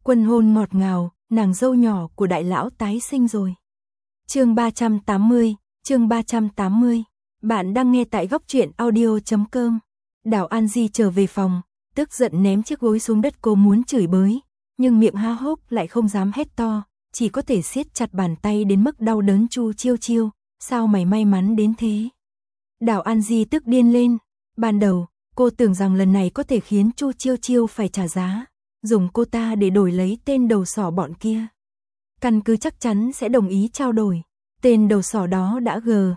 Quân hôn ngọt ngào, nàng dâu nhỏ của đại lão tái sinh rồi. Chương 380, chương 380. Bạn đang nghe tại góc truyện audio.com. Đào An Di trở về phòng, tức giận ném chiếc gối xuống đất, cô muốn chửi bới, nhưng miệng há hốc lại không dám hét to, chỉ có thể siết chặt bàn tay đến mức đau đớn. Chu Chiêu Chiêu, sao mày may mắn đến thế? Đào An Di tức điên lên, ban đầu, cô tưởng rằng lần này có thể khiến Chu Chiêu Chiêu phải trả giá, dùng cô ta để đổi lấy tên đầu sỏ bọn kia. Căn cứ chắc chắn sẽ đồng ý trao đổi, tên đầu sỏ đó đã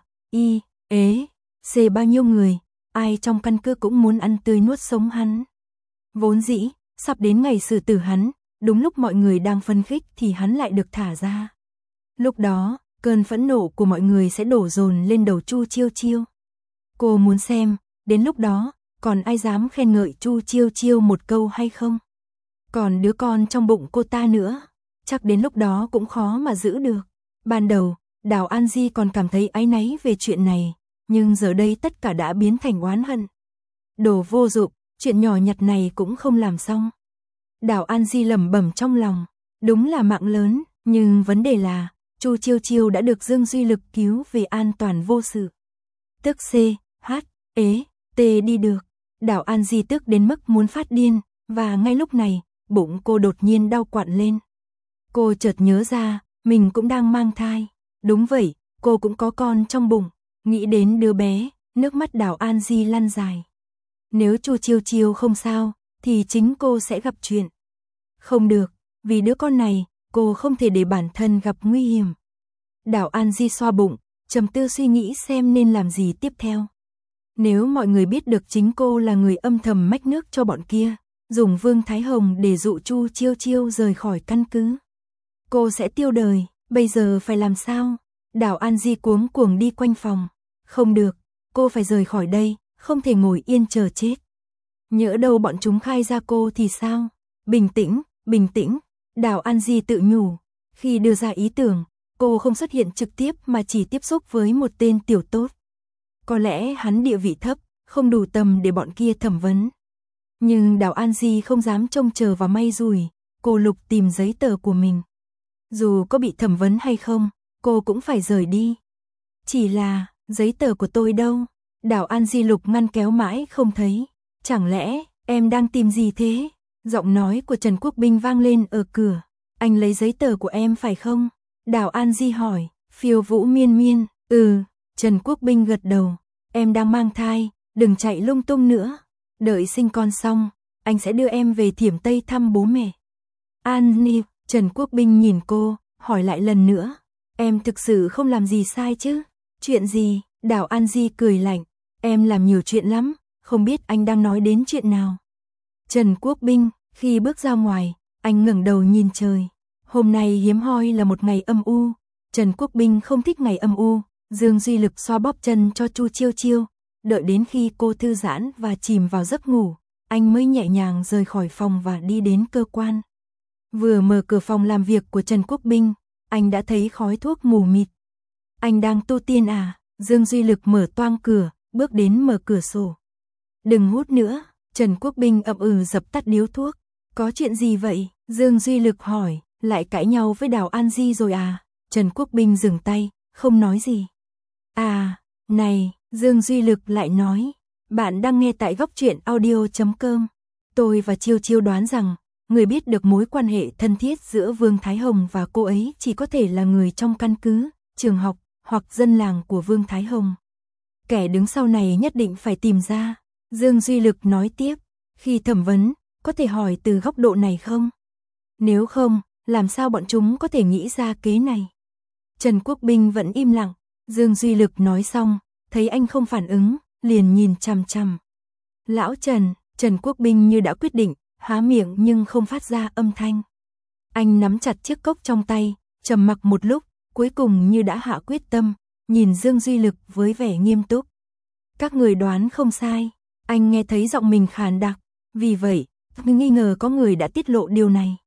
C bao nhiêu người, ai trong căn cứ cũng muốn ăn tươi nuốt sống hắn. Vốn dĩ, sắp đến ngày xử tử hắn, đúng lúc mọi người đang phấn khích thì hắn lại được thả ra. Lúc đó, cơn phẫn nộ của mọi người sẽ đổ dồn lên đầu Chu Chiêu Chiêu. Cô muốn xem, đến lúc đó, còn ai dám khen ngợi Chu Chiêu Chiêu một câu hay không? Còn đứa con trong bụng cô ta nữa, chắc đến lúc đó cũng khó mà giữ được. Ban đầu, Đào An Di còn cảm thấy áy náy về chuyện này, nhưng giờ đây tất cả đã biến thành oán hận. Đồ vô dụng, chuyện nhỏ nhặt này cũng không làm xong. Đào An Di lẩm bẩm trong lòng, đúng là mạng lớn, nhưng vấn đề là, Chu Chiêu Chiêu đã được Dương Duy Lực cứu về an toàn vô sự. Tức T đi được. Đào An Di tức đến mức muốn phát điên, và ngay lúc này, bụng cô đột nhiên đau quặn lên. Cô chợt nhớ ra, mình cũng đang mang thai. Đúng vậy, cô cũng có con trong bụng. Nghĩ đến đứa bé, nước mắt Đào An Di lăn dài. Nếu Chu Chiêu Chiêu không sao, thì chính cô sẽ gặp chuyện. Không được, vì đứa con này, cô không thể để bản thân gặp nguy hiểm. Đào An Di xoa bụng, trầm tư suy nghĩ xem nên làm gì tiếp theo. Nếu mọi người biết được chính cô là người âm thầm mách nước cho bọn kia, dùng Vương Thái Hồng để dụ Chu Chiêu Chiêu rời khỏi căn cứ, cô sẽ tiêu đời. Bây giờ phải làm sao? Đào An Di cuống cuồng đi quanh phòng. Không được, cô phải rời khỏi đây, không thể ngồi yên chờ chết. Nhỡ đâu bọn chúng khai ra cô thì sao? Bình tĩnh, bình tĩnh. Đào An Di tự nhủ. Khi đưa ra ý tưởng, cô không xuất hiện trực tiếp mà chỉ tiếp xúc với một tên tiểu tốt. Có lẽ hắn địa vị thấp, không đủ tầm để bọn kia thẩm vấn. Nhưng Đào An Di không dám trông chờ vào may rủi, cô lục tìm giấy tờ của mình. Dù có bị thẩm vấn hay không, cô cũng phải rời đi. Chỉ là, giấy tờ của tôi đâu? Đào An Di lục ngăn kéo mãi không thấy. Chẳng lẽ, em đang tìm gì thế? Giọng nói của Trần Quốc Binh vang lên ở cửa. Anh lấy giấy tờ của em phải không? Đào An Di hỏi. Phiêu Vũ Miên Miên. Trần Quốc Binh gật đầu. Em đang mang thai, đừng chạy lung tung nữa. Đợi sinh con xong, anh sẽ đưa em về Thiểm Tây thăm bố mẹ. An Ni, Trần Quốc Binh nhìn cô, hỏi lại lần nữa. Em thực sự không làm gì sai chứ? Chuyện gì? Đào An Di cười lạnh. Em làm nhiều chuyện lắm, không biết anh đang nói đến chuyện nào. Trần Quốc Binh, khi bước ra ngoài, anh ngẩng đầu nhìn trời. Hôm nay hiếm hoi là một ngày âm u. Trần Quốc Binh không thích ngày âm u. Dương Duy Lực xoa bóp chân cho Chu Chiêu Chiêu. Đợi đến khi cô thư giãn và chìm vào giấc ngủ, anh mới nhẹ nhàng rời khỏi phòng và đi đến cơ quan. Vừa mở cửa phòng làm việc của Trần Quốc Binh, anh đã thấy khói thuốc mù mịt. Anh đang tu tiên à? Dương Duy Lực mở toang cửa, bước đến mở cửa sổ. Đừng hút nữa. Trần Quốc Binh dập tắt điếu thuốc. Có chuyện gì vậy? Dương Duy Lực hỏi. Lại cãi nhau với Đào An Di rồi à? Trần Quốc Binh dừng tay, không nói gì. À, này, Dương Duy Lực lại nói. Bạn đang nghe tại góc truyện audio.com. Tôi và Chiêu Chiêu đoán rằng, người biết được mối quan hệ thân thiết giữa Vương Thái Hồng và cô ấy chỉ có thể là người trong căn cứ, trường học, hoặc dân làng của Vương Thái Hồng. Kẻ đứng sau này nhất định phải tìm ra. Dương Duy Lực nói tiếp, khi thẩm vấn, có thể hỏi từ góc độ này không? Nếu không, làm sao bọn chúng có thể nghĩ ra kế này? Trần Quốc Binh vẫn im lặng. Dương Duy Lực nói xong, thấy anh không phản ứng, liền nhìn chằm chằm. Lão Trần, Trần Quốc Binh như đã quyết định, há miệng nhưng không phát ra âm thanh. Anh nắm chặt chiếc cốc trong tay, trầm mặc một lúc, cuối cùng như đã hạ quyết tâm, nhìn Dương Duy Lực với vẻ nghiêm túc. Các người đoán không sai, anh nghe thấy giọng mình khàn đặc, vì vậy, nghi ngờ có người đã tiết lộ điều này.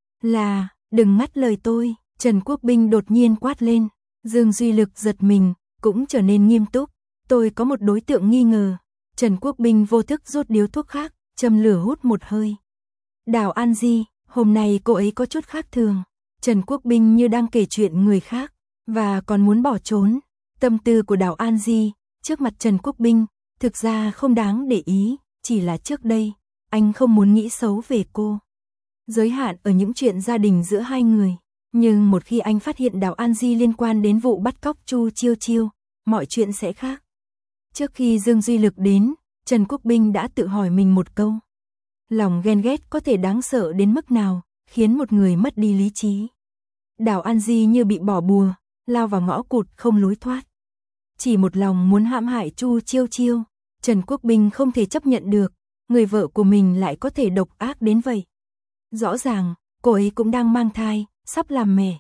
Là, đừng ngắt lời tôi, Trần Quốc Binh đột nhiên quát lên. Dương Duy Lực giật mình, cũng trở nên nghiêm túc. Tôi có một đối tượng nghi ngờ. Trần Quốc Binh vô thức rút điếu thuốc khác, châm lửa hút một hơi. Đào An Di, Hôm nay cô ấy có chút khác thường. Trần Quốc Binh như đang kể chuyện người khác, và còn muốn bỏ trốn. Tâm tư của Đào An Di, trước mặt Trần Quốc Binh, thực ra không đáng để ý, chỉ là trước đây, anh không muốn nghĩ xấu về cô. Giới hạn ở những chuyện gia đình giữa hai người. Nhưng một khi anh phát hiện Đào An Di liên quan đến vụ bắt cóc Chu Chiêu Chiêu, mọi chuyện sẽ khác. Trước khi Dương Duy Lực đến, Trần Quốc Binh đã tự hỏi mình một câu. Lòng ghen ghét có thể đáng sợ đến mức nào, khiến một người mất đi lý trí. Đào An Di như bị bỏ bùa, lao vào ngõ cụt không lối thoát. Chỉ một lòng muốn hãm hại Chu Chiêu Chiêu, Trần Quốc Binh không thể chấp nhận được, người vợ của mình lại có thể độc ác đến vậy. Rõ ràng, cô ấy cũng đang mang thai, sắp làm mẹ.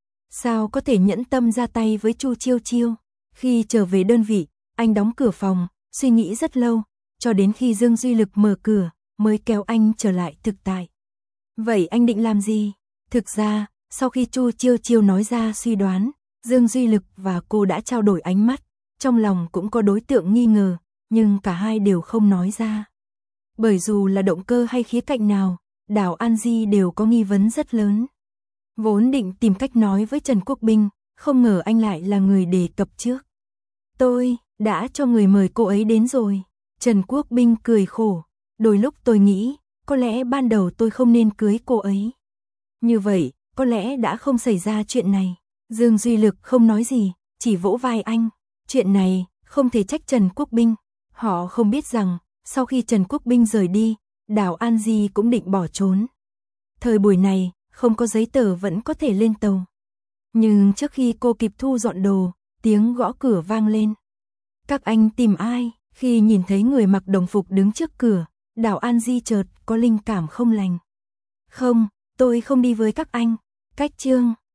Sao có thể nhẫn tâm ra tay với Chu Chiêu Chiêu? Khi trở về đơn vị, anh đóng cửa phòng, suy nghĩ rất lâu, cho đến khi Dương Duy Lực mở cửa, mới kéo anh trở lại thực tại. Vậy anh định làm gì? Thực ra, sau khi Chu Chiêu Chiêu nói ra suy đoán, Dương Duy Lực và cô đã trao đổi ánh mắt, trong lòng cũng có đối tượng nghi ngờ, nhưng cả hai đều không nói ra. Bởi dù là động cơ hay khía cạnh nào, Đào An Di đều có nghi vấn rất lớn. Vốn định tìm cách nói với Trần Quốc Binh, không ngờ anh lại là người đề cập trước. Tôi đã cho người mời cô ấy đến rồi. Trần Quốc Binh cười khổ. Đôi lúc tôi nghĩ, có lẽ ban đầu tôi không nên cưới cô ấy. Như vậy, có lẽ đã không xảy ra chuyện này. Dương Duy Lực không nói gì, chỉ vỗ vai anh. Chuyện này, không thể trách Trần Quốc Binh. Họ không biết rằng, sau khi Trần Quốc Binh rời đi, Đào An Di cũng định bỏ trốn. Thời buổi này, không có giấy tờ vẫn có thể lên tàu. Nhưng trước khi cô kịp thu dọn đồ, tiếng gõ cửa vang lên. Các anh tìm ai? Khi nhìn thấy người mặc đồng phục đứng trước cửa, Đào An Di chợt có linh cảm không lành. Không, tôi không đi với các anh. Cách chương